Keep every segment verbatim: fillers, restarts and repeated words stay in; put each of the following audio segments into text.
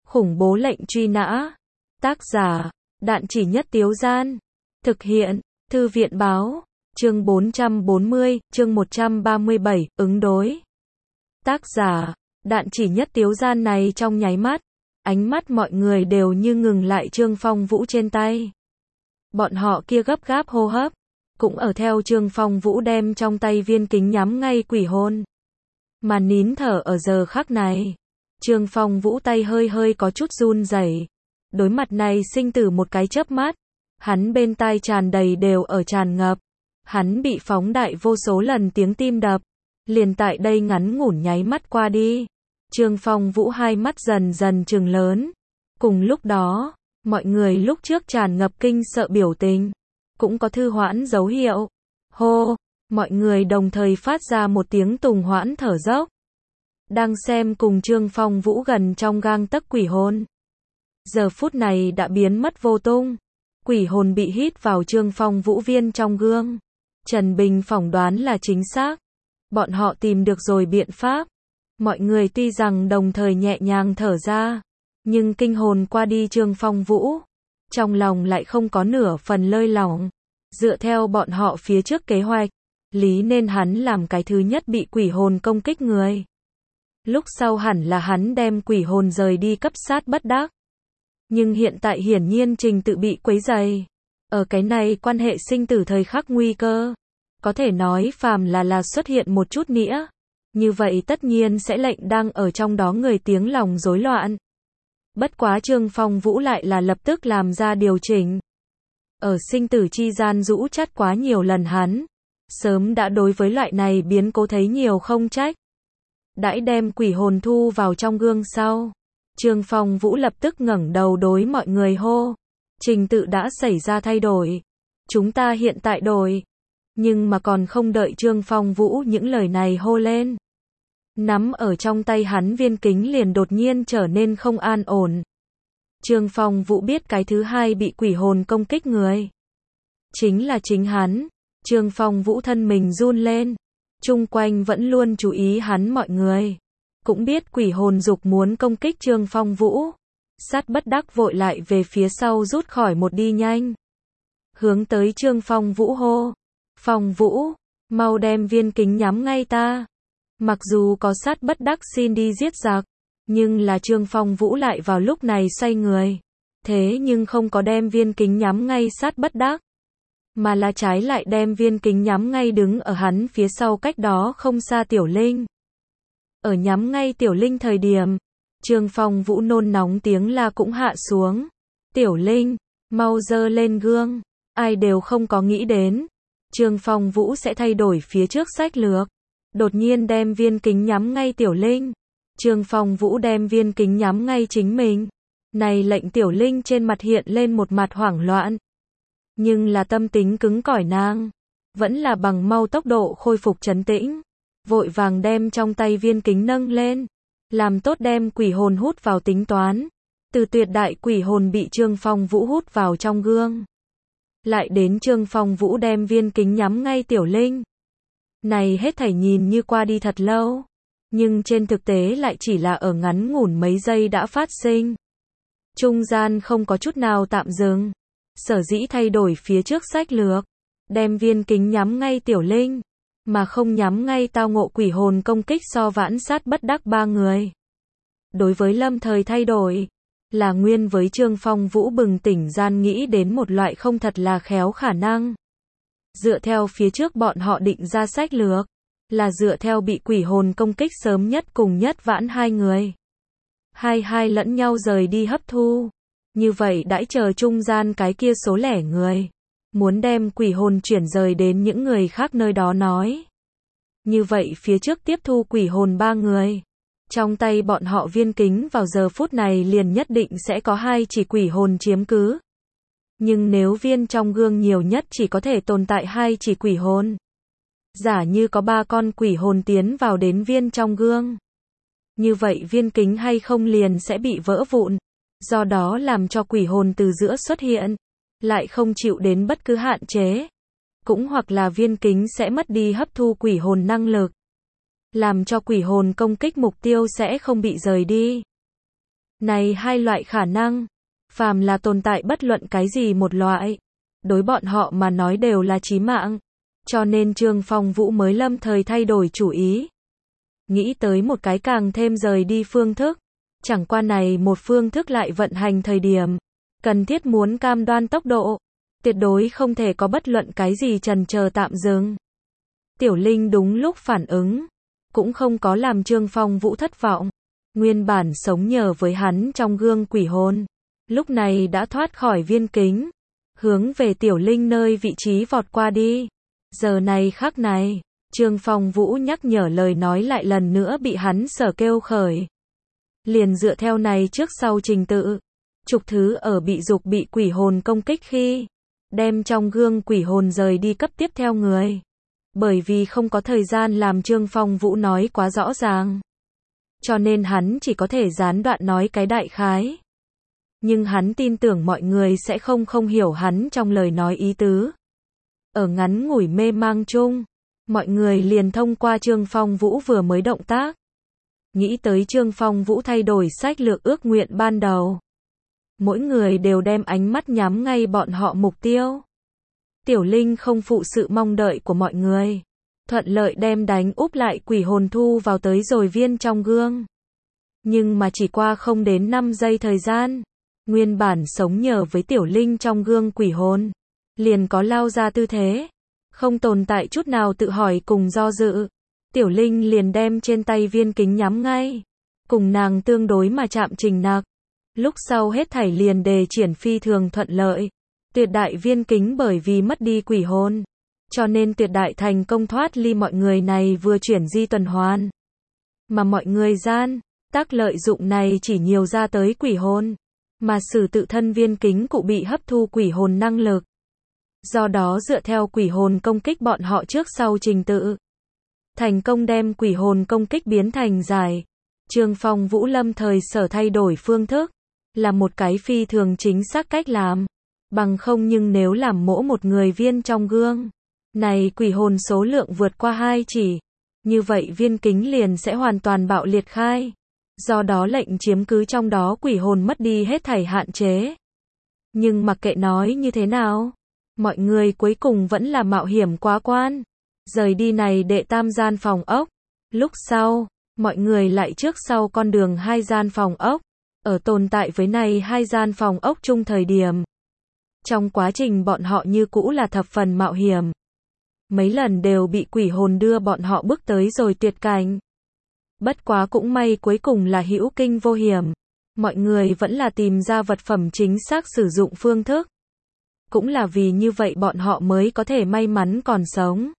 Khủng bố lệnh truy nã. Tác giả, Đạn Chỉ Nhất Tiếu Gian. Thực hiện, Thư viện báo. Chương bốn trăm bốn mươi, chương một trăm ba mươi bảy, ứng đối. Tác giả, Đạn Chỉ Nhất Tiếu Gian này trong nháy mắt, ánh mắt mọi người đều như ngừng lại Trương Phong Vũ trên tay. Bọn họ kia gấp gáp hô hấp, cũng ở theo Trương Phong Vũ đem trong tay viên kính nhắm ngay quỷ hồn. Mà nín thở ở giờ khắc này, Trương Phong Vũ tay hơi hơi có chút run rẩy. Đối mặt này sinh tử một cái chớp mắt, hắn bên tai tràn đầy đều ở tràn ngập. Hắn bị phóng đại vô số lần tiếng tim đập, liền tại đây ngắn ngủn nháy mắt qua đi. Trương Phong Vũ hai mắt dần dần trừng lớn. Cùng lúc đó, mọi người lúc trước tràn ngập kinh sợ biểu tình, cũng có thư hoãn dấu hiệu. Hô, mọi người đồng thời phát ra một tiếng tùng hoãn thở dốc. Đang xem cùng Trương Phong Vũ gần trong gang tấc quỷ hồn. Giờ phút này đã biến mất vô tung. Quỷ hồn bị hít vào Trương Phong Vũ viên trong gương. Trần Bình phỏng đoán là chính xác. Bọn họ tìm được rồi biện pháp. Mọi người tuy rằng đồng thời nhẹ nhàng thở ra, nhưng kinh hồn qua đi Trương Phong Vũ, trong lòng lại không có nửa phần lơi lỏng. Dựa theo bọn họ phía trước kế hoạch, lý nên hắn làm cái thứ nhất bị quỷ hồn công kích người. Lúc sau hẳn là hắn đem quỷ hồn rời đi cấp sát bất đắc. Nhưng hiện tại hiển nhiên trình tự bị quấy rầy. Ở cái này quan hệ sinh tử thời khắc nguy cơ, có thể nói phàm là là xuất hiện một chút nghĩa, như vậy tất nhiên sẽ lệnh đang ở trong đó người tiếng lòng rối loạn. Bất quá Trương Phong Vũ lại là lập tức làm ra điều chỉnh. Ở sinh tử chi gian rũ chắt quá nhiều lần hắn, sớm đã đối với loại này biến cố thấy nhiều không trách. Đãi đem quỷ hồn thu vào trong gương sau, Trương Phong Vũ lập tức ngẩng đầu đối mọi người hô. Trình tự đã xảy ra thay đổi. Chúng ta hiện tại đổi. Nhưng mà còn không đợi Trương Phong Vũ những lời này hô lên. Nắm ở trong tay hắn viên kính liền đột nhiên trở nên không an ổn. Trương Phong Vũ biết cái thứ hai bị quỷ hồn công kích người. Chính là chính hắn. Trương Phong Vũ thân mình run lên. Chung quanh vẫn luôn chú ý hắn mọi người. Cũng biết quỷ hồn dục muốn công kích Trương Phong Vũ. Sát bất đắc vội lại về phía sau rút khỏi một đi nhanh. Hướng tới Trương Phong Vũ hô. Phong Vũ, mau đem viên kính nhắm ngay ta. Mặc dù có sát bất đắc xin đi giết giặc, nhưng là Trương Phong Vũ lại vào lúc này xoay người. Thế nhưng không có đem viên kính nhắm ngay sát bất đắc, mà là trái lại đem viên kính nhắm ngay đứng ở hắn phía sau cách đó không xa Tiểu Linh. Ở nhắm ngay Tiểu Linh thời điểm, Trương Phong Vũ nôn nóng tiếng la cũng hạ xuống. Tiểu Linh, mau dơ lên gương. Ai đều không có nghĩ đến Trương Phong Vũ sẽ thay đổi phía trước sách lược. Đột nhiên đem viên kính nhắm ngay Tiểu Linh. Trương Phong Vũ đem viên kính nhắm ngay chính mình. Này lệnh Tiểu Linh trên mặt hiện lên một mặt hoảng loạn. Nhưng là tâm tính cứng cỏi nàng, vẫn là bằng mau tốc độ khôi phục trấn tĩnh. Vội vàng đem trong tay viên kính nâng lên. Làm tốt đem quỷ hồn hút vào tính toán. Từ tuyệt đại quỷ hồn bị Trương Phong Vũ hút vào trong gương. Lại đến Trương Phong Vũ đem viên kính nhắm ngay Tiểu Linh. Này hết thảy nhìn như qua đi thật lâu. Nhưng trên thực tế lại chỉ là ở ngắn ngủn mấy giây đã phát sinh. Trung gian không có chút nào tạm dừng. Sở dĩ thay đổi phía trước sách lược. Đem viên kính nhắm ngay Tiểu Linh. Mà không nhắm ngay tao ngộ quỷ hồn công kích so vãn sát bất đắc ba người. Đối với lâm thời thay đổi, là nguyên với Trương Phong Vũ bừng tỉnh gian nghĩ đến một loại không thật là khéo khả năng. Dựa theo phía trước bọn họ định ra sách lược, là dựa theo bị quỷ hồn công kích sớm nhất cùng nhất vãn hai người. Hai hai lẫn nhau rời đi hấp thu. Như vậy đãi chờ trung gian cái kia số lẻ người. Muốn đem quỷ hồn chuyển rời đến những người khác nơi đó nói. Như vậy phía trước tiếp thu quỷ hồn ba người. Trong tay bọn họ viên kính vào giờ phút này liền nhất định sẽ có hai chỉ quỷ hồn chiếm cứ. Nhưng nếu viên trong gương nhiều nhất chỉ có thể tồn tại hai chỉ quỷ hồn. Giả như có ba con quỷ hồn tiến vào đến viên trong gương. Như vậy viên kính hay không liền sẽ bị vỡ vụn. Do đó làm cho quỷ hồn từ giữa xuất hiện. Lại không chịu đến bất cứ hạn chế. Cũng hoặc là viên kính sẽ mất đi hấp thu quỷ hồn năng lực. Làm cho quỷ hồn công kích mục tiêu sẽ không bị rời đi. Này hai loại khả năng, phàm là tồn tại bất luận cái gì một loại, đối bọn họ mà nói đều là chí mạng. Cho nên Trương Phong Vũ mới lâm thời thay đổi chủ ý. Nghĩ tới một cái càng thêm rời đi phương thức. Chẳng qua này một phương thức lại vận hành thời điểm. Cần thiết muốn cam đoan tốc độ. Tuyệt đối không thể có bất luận cái gì chần chờ tạm dừng. Tiểu Linh đúng lúc phản ứng. Cũng không có làm Trương Phong Vũ thất vọng. Nguyên bản sống nhờ với hắn trong gương quỷ hồn. Lúc này đã thoát khỏi viên kính. Hướng về Tiểu Linh nơi vị trí vọt qua đi. Giờ này khắc này, Trương Phong Vũ nhắc nhở lời nói lại lần nữa bị hắn sở kêu khởi. Liền dựa theo này trước sau trình tự. Trục thứ ở bị dục bị quỷ hồn công kích khi. Đem trong gương quỷ hồn rời đi cấp tiếp theo người. Bởi vì không có thời gian làm Trương Phong Vũ nói quá rõ ràng. Cho nên hắn chỉ có thể gián đoạn nói cái đại khái. Nhưng hắn tin tưởng mọi người sẽ không không hiểu hắn trong lời nói ý tứ. Ở ngắn ngủi mê mang chung, mọi người liền thông qua Trương Phong Vũ vừa mới động tác. Nghĩ tới Trương Phong Vũ thay đổi sách lược ước nguyện ban đầu. Mỗi người đều đem ánh mắt nhắm ngay bọn họ mục tiêu. Tiểu Linh không phụ sự mong đợi của mọi người. Thuận lợi đem đánh úp lại quỷ hồn thu vào tới rồi viên trong gương. Nhưng mà chỉ qua không đến năm giây thời gian. Nguyên bản sống nhờ với Tiểu Linh trong gương quỷ hồn. Liền có lao ra tư thế. Không tồn tại chút nào tự hỏi cùng do dự. Tiểu Linh liền đem trên tay viên kính nhắm ngay. Cùng nàng tương đối mà chạm trình nặc. Lúc sau hết thảy liền đề triển phi thường thuận lợi. Tuyệt đại viên kính bởi vì mất đi quỷ hồn. Cho nên tuyệt đại thành công thoát ly mọi người này vừa chuyển di tuần hoàn. Mà mọi người gian, tác lợi dụng này chỉ nhiều ra tới quỷ hồn. Mà sử tự thân viên kính cụ bị hấp thu quỷ hồn năng lực. Do đó dựa theo quỷ hồn công kích bọn họ trước sau trình tự. Thành công đem quỷ hồn công kích biến thành giải. Trương Phong Vũ lâm thời sở thay đổi phương thức. Là một cái phi thường chính xác cách làm. Bằng không nhưng nếu làm mỗi một người viên trong gương. Này quỷ hồn số lượng vượt qua hai chỉ. Như vậy viên kính liền sẽ hoàn toàn bạo liệt khai. Do đó lệnh chiếm cứ trong đó quỷ hồn mất đi hết thảy hạn chế. Nhưng mặc kệ nói như thế nào. Mọi người cuối cùng vẫn là mạo hiểm quá quan. Rời đi này đệ tam gian phòng ốc. Lúc sau, mọi người lại trước sau con đường hai gian phòng ốc. Ở tồn tại với này hai gian phòng ốc chung thời điểm. Trong quá trình bọn họ như cũ là thập phần mạo hiểm. Mấy lần đều bị quỷ hồn đưa bọn họ bước tới rồi tuyệt cảnh. Bất quá cũng may cuối cùng là hữu kinh vô hiểm. Mọi người vẫn là tìm ra vật phẩm chính xác sử dụng phương thức. Cũng là vì như vậy bọn họ mới có thể may mắn còn sống.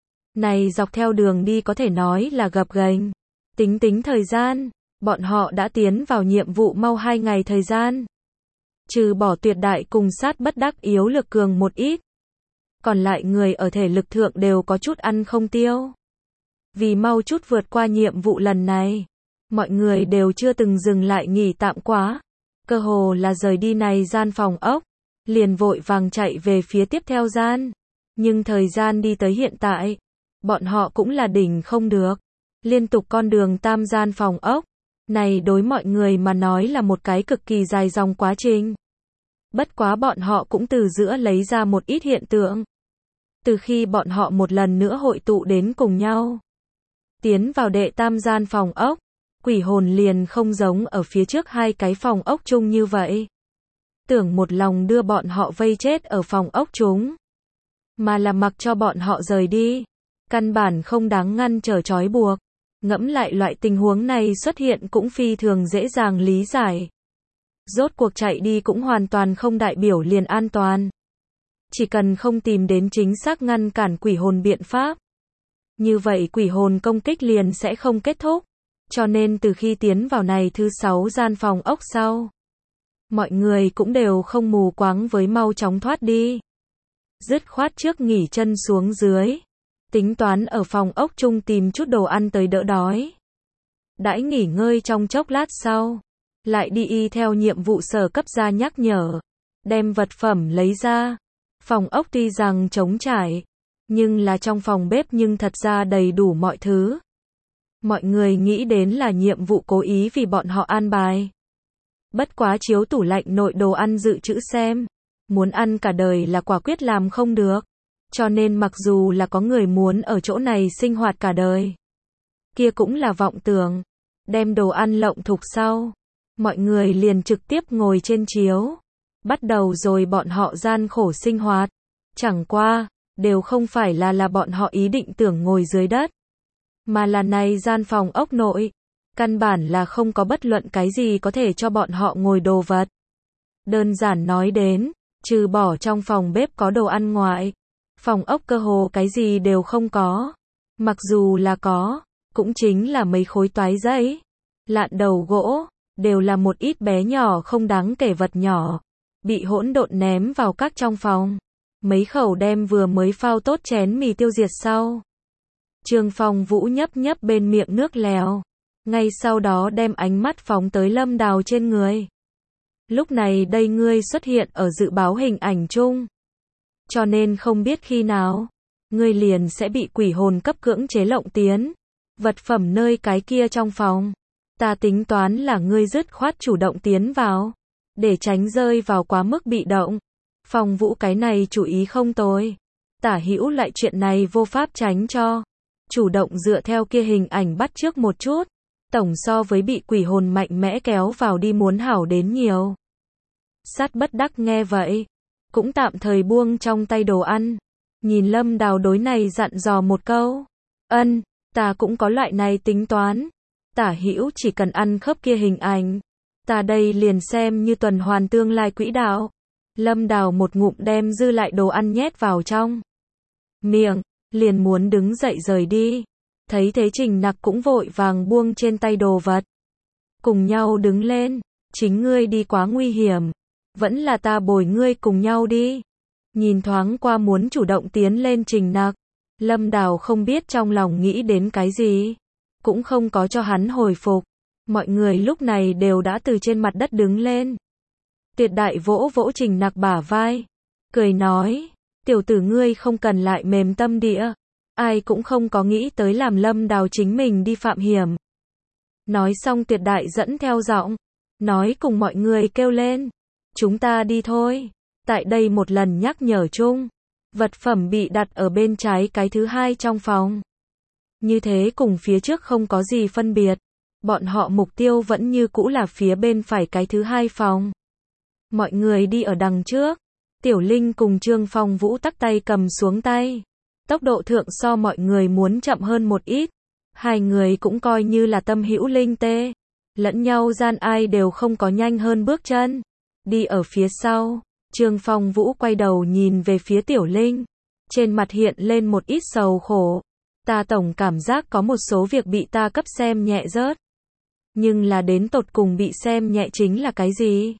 Này dọc theo đường đi có thể nói là gập ghềnh. Tính tính thời gian, bọn họ đã tiến vào nhiệm vụ mau hai ngày thời gian. Trừ bỏ tuyệt đại cùng sát bất đắc yếu lực cường một ít. Còn lại người ở thể lực thượng đều có chút ăn không tiêu. Vì mau chút vượt qua nhiệm vụ lần này. Mọi người đều chưa từng dừng lại nghỉ tạm quá. Cơ hồ là rời đi này gian phòng ốc. Liền vội vàng chạy về phía tiếp theo gian. Nhưng thời gian đi tới hiện tại. Bọn họ cũng là đỉnh không được. Liên tục con đường tam gian phòng ốc. Này đối mọi người mà nói là một cái cực kỳ dài dòng quá trình. Bất quá bọn họ cũng từ giữa lấy ra một ít hiện tượng. Từ khi bọn họ một lần nữa hội tụ đến cùng nhau. Tiến vào đệ tam gian phòng ốc. Quỷ hồn liền không giống ở phía trước hai cái phòng ốc chung như vậy. Tưởng một lòng đưa bọn họ vây chết ở phòng ốc chúng. Mà là mặc cho bọn họ rời đi. Căn bản không đáng ngăn trở trói buộc. Ngẫm lại loại tình huống này xuất hiện cũng phi thường dễ dàng lý giải. Rốt cuộc chạy đi cũng hoàn toàn không đại biểu liền an toàn. Chỉ cần không tìm đến chính xác ngăn cản quỷ hồn biện pháp. Như vậy quỷ hồn công kích liền sẽ không kết thúc. Cho nên từ khi tiến vào này thứ sáu gian phòng ốc sau. Mọi người cũng đều không mù quáng với mau chóng thoát đi. Dứt khoát trước nghỉ chân xuống dưới. Tính toán ở phòng ốc chung tìm chút đồ ăn tới đỡ đói. Đãi nghỉ ngơi trong chốc lát sau. Lại đi y theo nhiệm vụ sở cấp ra nhắc nhở. Đem vật phẩm lấy ra. Phòng ốc tuy rằng trống trải. Nhưng là trong phòng bếp nhưng thật ra đầy đủ mọi thứ. Mọi người nghĩ đến là nhiệm vụ cố ý vì bọn họ an bài. Bất quá chiếu tủ lạnh nội đồ ăn dự trữ xem. Muốn ăn cả đời là quả quyết làm không được. Cho nên mặc dù là có người muốn ở chỗ này sinh hoạt cả đời, kia cũng là vọng tưởng. Đem đồ ăn lộng thục sau, mọi người liền trực tiếp ngồi trên chiếu. Bắt đầu rồi bọn họ gian khổ sinh hoạt. Chẳng qua, đều không phải là là bọn họ ý định tưởng ngồi dưới đất. Mà là này gian phòng ốc nội. Căn bản là không có bất luận cái gì có thể cho bọn họ ngồi đồ vật. Đơn giản nói đến, trừ bỏ trong phòng bếp có đồ ăn ngoại, phòng ốc cơ hồ cái gì đều không có. Mặc dù là có, cũng chính là mấy khối toái giấy, lạn đầu gỗ, đều là một ít bé nhỏ không đáng kể vật nhỏ, bị hỗn độn ném vào các trong phòng. Mấy khẩu đem vừa mới phao tốt chén mì tiêu diệt sau. Trương Phong Vũ nhấp nhấp bên miệng nước lèo, ngay sau đó đem ánh mắt phóng tới Lâm Đào trên người. Lúc này đây ngươi xuất hiện ở dự báo hình ảnh chung. Cho nên không biết khi nào, ngươi liền sẽ bị quỷ hồn cấp cưỡng chế lộng tiến. Vật phẩm nơi cái kia trong phòng. Ta tính toán là ngươi dứt khoát chủ động tiến vào. Để tránh rơi vào quá mức bị động. Phong Vũ cái này chủ ý không tồi. Tả Hữu lại chuyện này vô pháp tránh cho. Chủ động dựa theo kia hình ảnh bắt chước một chút. Tổng so với bị quỷ hồn mạnh mẽ kéo vào đi muốn hảo đến nhiều. Sát bất đắc nghe vậy, cũng tạm thời buông trong tay đồ ăn. Nhìn Lâm Đào đối này dặn dò một câu. Ân, ta cũng có loại này tính toán. Tả Hữu chỉ cần ăn khớp kia hình ảnh. Ta đây liền xem như tuần hoàn tương lai quỹ đạo. Lâm Đào một ngụm đem dư lại đồ ăn nhét vào trong miệng, liền muốn đứng dậy rời đi. Thấy thế Trình Nặc cũng vội vàng buông trên tay đồ vật. Cùng nhau đứng lên, chính ngươi đi quá nguy hiểm. Vẫn là ta bồi ngươi cùng nhau đi. Nhìn thoáng qua muốn chủ động tiến lên Trình Nặc. Lâm Đào không biết trong lòng nghĩ đến cái gì. Cũng không có cho hắn hồi phục. Mọi người lúc này đều đã từ trên mặt đất đứng lên. Tuyệt đại vỗ vỗ Trình Nặc bả vai. Cười nói, tiểu tử ngươi không cần lại mềm tâm địa. Ai cũng không có nghĩ tới làm Lâm Đào chính mình đi phạm hiểm. Nói xong tuyệt đại dẫn theo giọng. Nói cùng mọi người kêu lên. Chúng ta đi thôi. Tại đây một lần nhắc nhở chung. Vật phẩm bị đặt ở bên trái cái thứ hai trong phòng. Như thế cùng phía trước không có gì phân biệt. Bọn họ mục tiêu vẫn như cũ là phía bên phải cái thứ hai phòng. Mọi người đi ở đằng trước. Tiểu Linh cùng Trương Phong Vũ tắc tay cầm xuống tay. Tốc độ thượng so mọi người muốn chậm hơn một ít. Hai người cũng coi như là tâm hữu linh tê. Lẫn nhau gian ai đều không có nhanh hơn bước chân. Đi ở phía sau, Trương Phong Vũ quay đầu nhìn về phía Tiểu Linh. Trên mặt hiện lên một ít sầu khổ. Ta tổng cảm giác có một số việc bị ta cấp xem nhẹ rớt. Nhưng là đến tột cùng bị xem nhẹ chính là cái gì?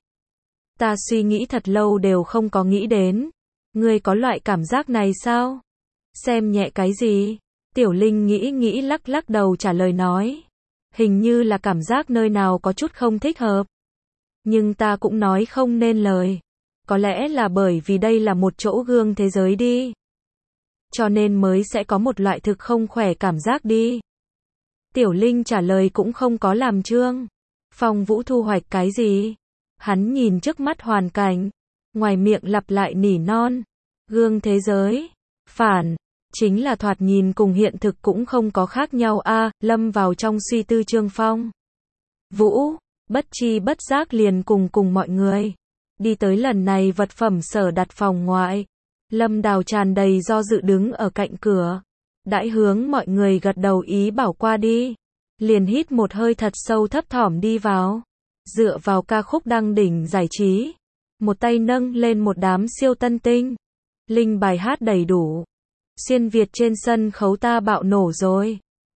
Ta suy nghĩ thật lâu đều không có nghĩ đến. Ngươi có loại cảm giác này sao? Xem nhẹ cái gì? Tiểu Linh nghĩ nghĩ lắc lắc đầu trả lời nói. Hình như là cảm giác nơi nào có chút không thích hợp. Nhưng ta cũng nói không nên lời. Có lẽ là bởi vì đây là một chỗ gương thế giới đi. Cho nên mới sẽ có một loại thực không khỏe cảm giác đi. Tiểu Linh trả lời cũng không có làm Trương Phong Vũ thu hoạch cái gì. Hắn nhìn trước mắt hoàn cảnh. Ngoài miệng lặp lại nỉ non. Gương thế giới. Phản. Chính là thoạt nhìn cùng hiện thực cũng không có khác nhau a. À, lâm vào trong suy tư Trương Phong Vũ. Bất chi bất giác liền cùng cùng mọi người. Đi tới lần này vật phẩm sở đặt phòng ngoại. Lâm Đào tràn đầy do dự đứng ở cạnh cửa. Đãi hướng mọi người gật đầu ý bảo qua đi. Liền hít một hơi thật sâu thấp thỏm đi vào. Dựa vào ca khúc đăng đỉnh giải trí. Một tay nâng lên một đám siêu tân tinh. Linh bài hát đầy đủ. Xuyên Việt trên sân khấu ta bạo nổ rồi.